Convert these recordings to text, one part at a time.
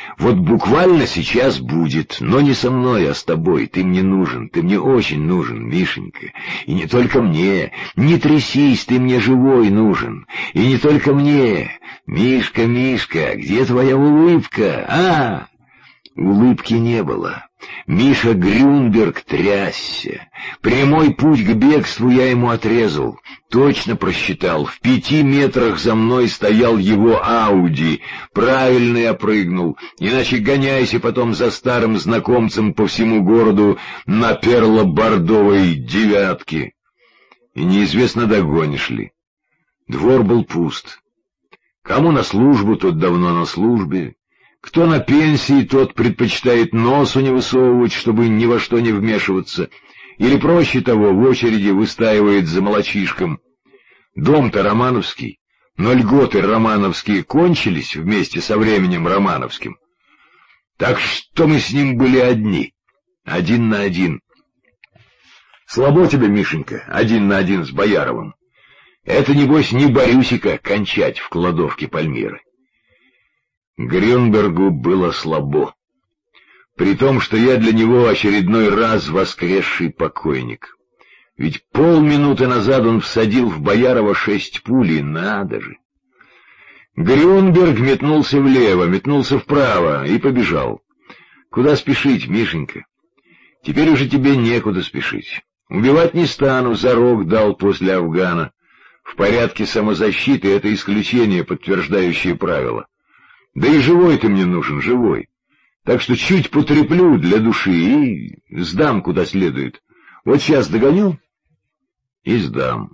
Вот буквально сейчас будет, но не со мной, а с тобой. Ты мне нужен, ты мне очень нужен, Мишенька. И не только мне. Не трясись, ты мне живой нужен. И не только мне. Мишка, Мишка, где твоя улыбка, а? Улыбки не было. Миша Грюнберг трясся. Прямой путь к бегству я ему отрезал. Точно просчитал. В 5 метрах за мной стоял его Ауди. Правильно я прыгнул. Иначе гоняйся потом за старым знакомцем по всему городу на перло-бордовой девятке. И неизвестно, догонишь ли. Двор был пуст. Кому на службу, тот давно на службе. Кто на пенсии, тот предпочитает носу не высовывать, чтобы ни во что не вмешиваться, или, проще того, в очереди выстаивает за молочишком. Дом-то романовский, но льготы романовские кончились вместе со временем романовским. Так что мы с ним были одни, 1 на 1. Слабо тебе, Мишенька, 1 на 1 с Бояровым. Это, небось, не Борюсика кончать в кладовке Пальмиры. Грюнбергу было слабо, при том, что я для него очередной раз воскресший покойник. Ведь полминуты назад он всадил в Боярова 6 пуль, надо же. Грюнберг метнулся влево, метнулся вправо и побежал. Куда спешить, Мишенька? Теперь уже тебе некуда спешить. Убивать не стану, зарок дал после Афгана. В порядке самозащиты это исключение, подтверждающее правило. Да и живой ты мне нужен, живой. Так что чуть потреплю для души и сдам куда следует. Вот сейчас догоню и сдам.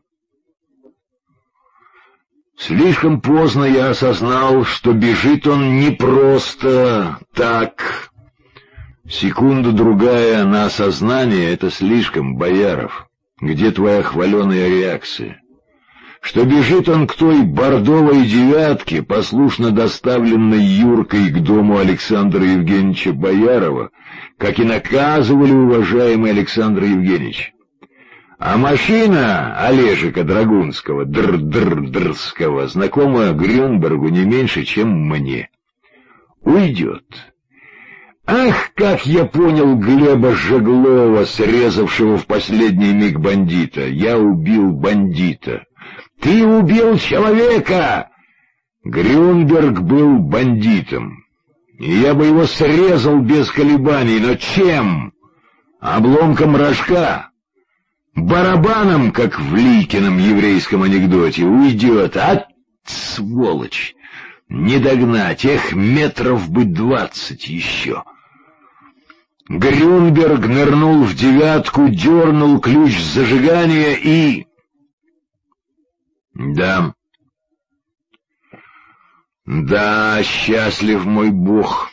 Слишком поздно я осознал, что бежит он не просто так. Секунда-другая на осознание — это слишком, Бояров. Где твоя хваленая реакция? Что бежит он к той бордовой девятке, послушно доставленной Юркой к дому Александра Евгеньевича Боярова, как и наказывали уважаемый Александр Евгеньевич. А машина Олежика Драгунского, Дрского, знакома Грюнбергу не меньше, чем мне. Уйдет. Ах, как я понял Глеба Жеглова, срезавшего в последний миг бандита. Я убил бандита. Ты убил человека! Грюнберг был бандитом, и я бы его срезал без колебаний, но чем? Обломком рожка? Барабаном, как в Ликином еврейском анекдоте, уйдет. А, сволочь! Не догнать, метров бы 20 еще. Грюнберг нырнул в девятку, дернул ключ зажигания и... Да, счастлив мой Бог.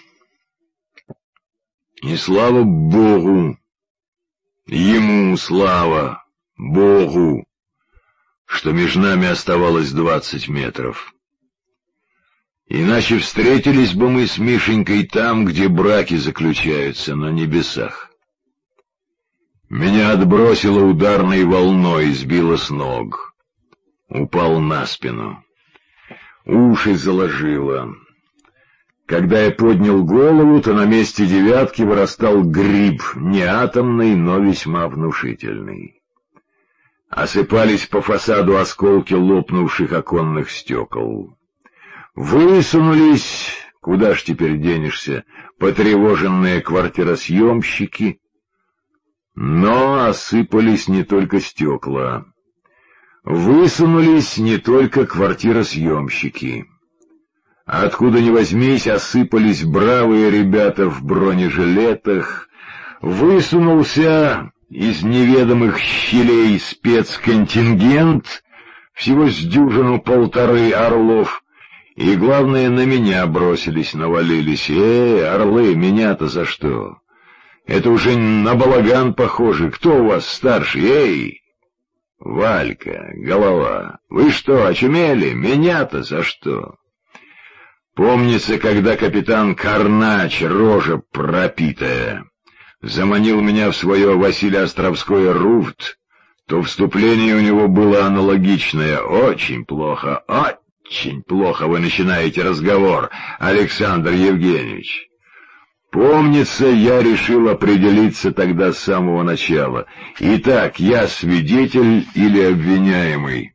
И слава Богу, ему слава Богу, что между нами оставалось 20 метров. Иначе встретились бы мы с Мишенькой там, где браки заключаются, на небесах. Меня отбросило ударной волной, сбило с ног. Упал на спину. Уши заложило. Когда я поднял голову, то на месте девятки вырастал гриб, не атомный, но весьма внушительный. Осыпались по фасаду осколки лопнувших оконных стекол. Высунулись, куда ж теперь денешься, потревоженные квартиросъемщики, но осыпались не только стекла. Высунулись не только квартиросъемщики. Откуда ни возьмись, осыпались бравые ребята в бронежилетах. Высунулся из неведомых щелей спецконтингент, всего с дюжину-полторы орлов, и, главное, на меня бросились, навалились. Орлы, меня-то за что? Это уже на балаган похоже. Кто у вас старший? Валька, голова, вы что, очумели? Меня-то за что? Помнится, когда капитан Карнач, рожа пропитая, заманил меня в свое Василий-Островское РУФТ, то вступление у него было аналогичное. Очень плохо, очень плохо вы начинаете разговор, Александр Евгеньевич. Помнится, я решил определиться тогда с самого начала. Итак, я свидетель или обвиняемый?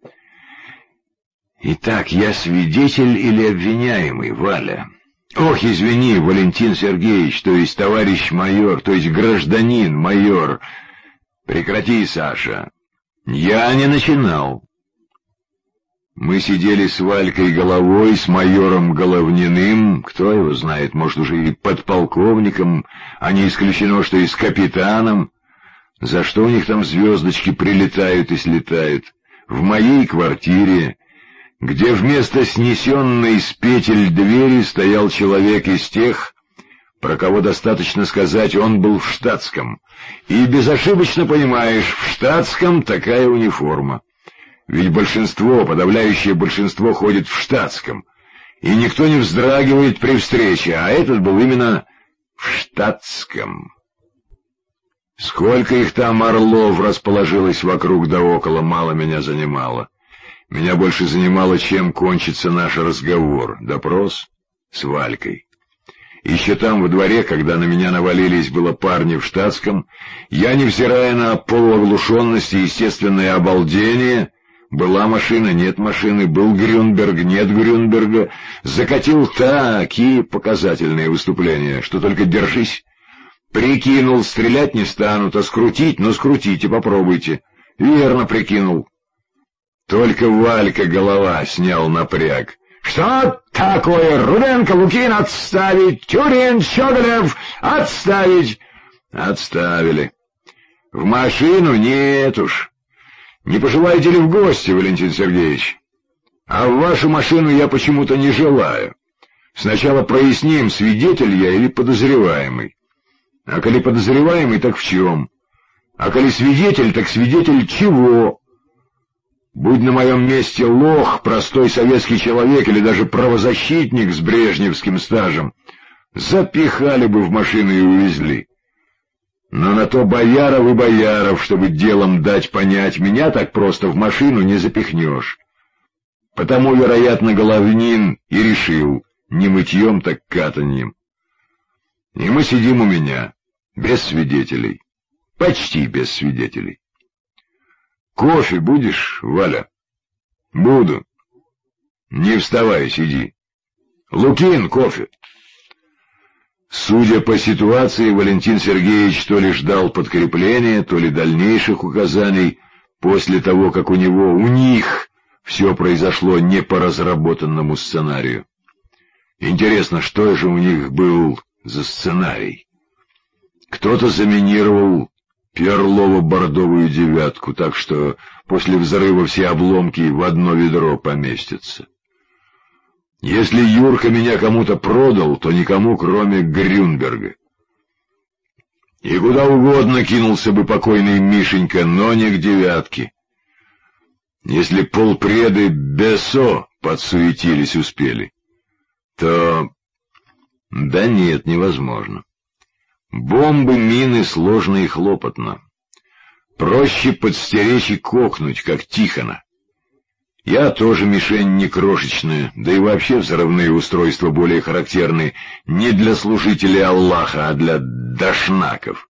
Итак, я свидетель или обвиняемый, Валя? Ох, извини, Валентин Сергеевич, то есть товарищ майор, то есть гражданин майор. Прекрати, Саша. Я не начинал. Мы сидели с Валькой Головой, с майором Головниным, кто его знает, может, уже и подполковником, а не исключено, что и с капитаном. За что у них там звездочки прилетают и слетают? В моей квартире, где вместо снесенной с петель двери стоял человек из тех, про кого достаточно сказать, он был в штатском. И безошибочно понимаешь, в штатском такая униформа. Ведь большинство, подавляющее большинство ходит в штатском, и никто не вздрагивает при встрече, а этот был именно в штатском. Сколько их там орлов расположилось вокруг да около, мало меня занимало. Меня больше занимало, чем кончится наш разговор, допрос с Валькой. Еще там, во дворе, когда на меня навалились было парни в штатском, я, невзирая на полуоглушенность и естественное обалдение, была машина, нет машины, был Грюнберг, нет Грюнберга, закатил такие показательные выступления, что только держись. Прикинул, стрелять не станут, а скрутить, ну скрутите, попробуйте. Верно прикинул. Только Валька Голова снял напряг. «Что такое? Руденко, Лукин, отставить! Тюрин, Щеголев, отставить!» «Отставили. В машину нет уж. Не пожелаете ли в гости, Валентин Сергеевич? А в вашу машину я почему-то не желаю. Сначала проясним, свидетель я или подозреваемый. А коли подозреваемый, так в чем? А коли свидетель, так свидетель чего? Будь на моем месте лох, простой советский человек или даже правозащитник с брежневским стажем, запихали бы в машину и увезли. Но на то Бояров и Бояров, чтобы делом дать понять, меня так просто в машину не запихнешь. Потому, вероятно, Головнин и решил, не мытьем, так катаньем. И мы сидим у меня, без свидетелей, почти без свидетелей. «Кофе будешь, Валя?» «Буду». «Не вставай, сиди». «Лукин, кофе». Судя по ситуации, Валентин Сергеевич то ли ждал подкрепления, то ли дальнейших указаний после того, как у них все произошло не по разработанному сценарию. Интересно, что же у них был за сценарий? Кто-то заминировал Перлово-бордовую девятку, так что после взрыва все обломки в одно ведро поместятся. Если Юрка меня кому-то продал, то никому, кроме Грюнберга. И куда угодно кинулся бы покойный Мишенька, но не к девятке. Если полпреды Бессо подсуетились успели, то... Да нет, невозможно. Бомбы, мины сложно и хлопотно. Проще подстеречь и кокнуть, как Тихона. Я тоже мишень не крошечная, да и вообще взрывные устройства более характерны не для служителей Аллаха, а для дашнаков.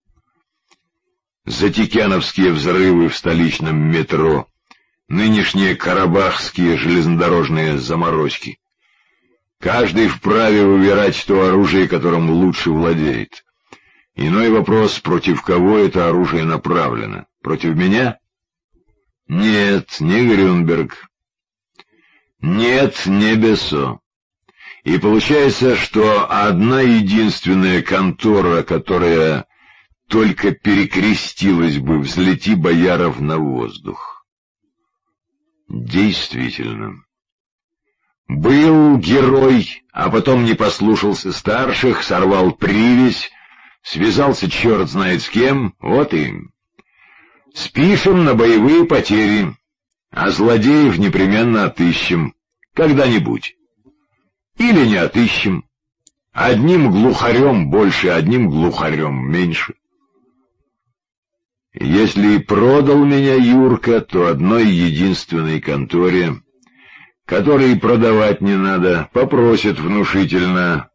Затикяновские взрывы в столичном метро, нынешние карабахские железнодорожные заморочки. Каждый вправе выбирать то оружие, которым лучше владеет. Иной вопрос, против кого это оружие направлено. Против меня? Нет, не Грюнберг. Нет, не Бессо. И получается, что одна единственная контора, которая только перекрестилась бы, взлети Бояров на воздух. Действительно. Был герой, а потом не послушался старших, сорвал привязь, связался черт знает с кем, вот и... Спишем на боевые потери, а злодеев непременно отыщем, когда-нибудь. Или не отыщем. Одним глухарем больше, одним глухарем меньше. Если и продал меня Юрка, то одной единственной конторе, который продавать не надо, попросит внушительно: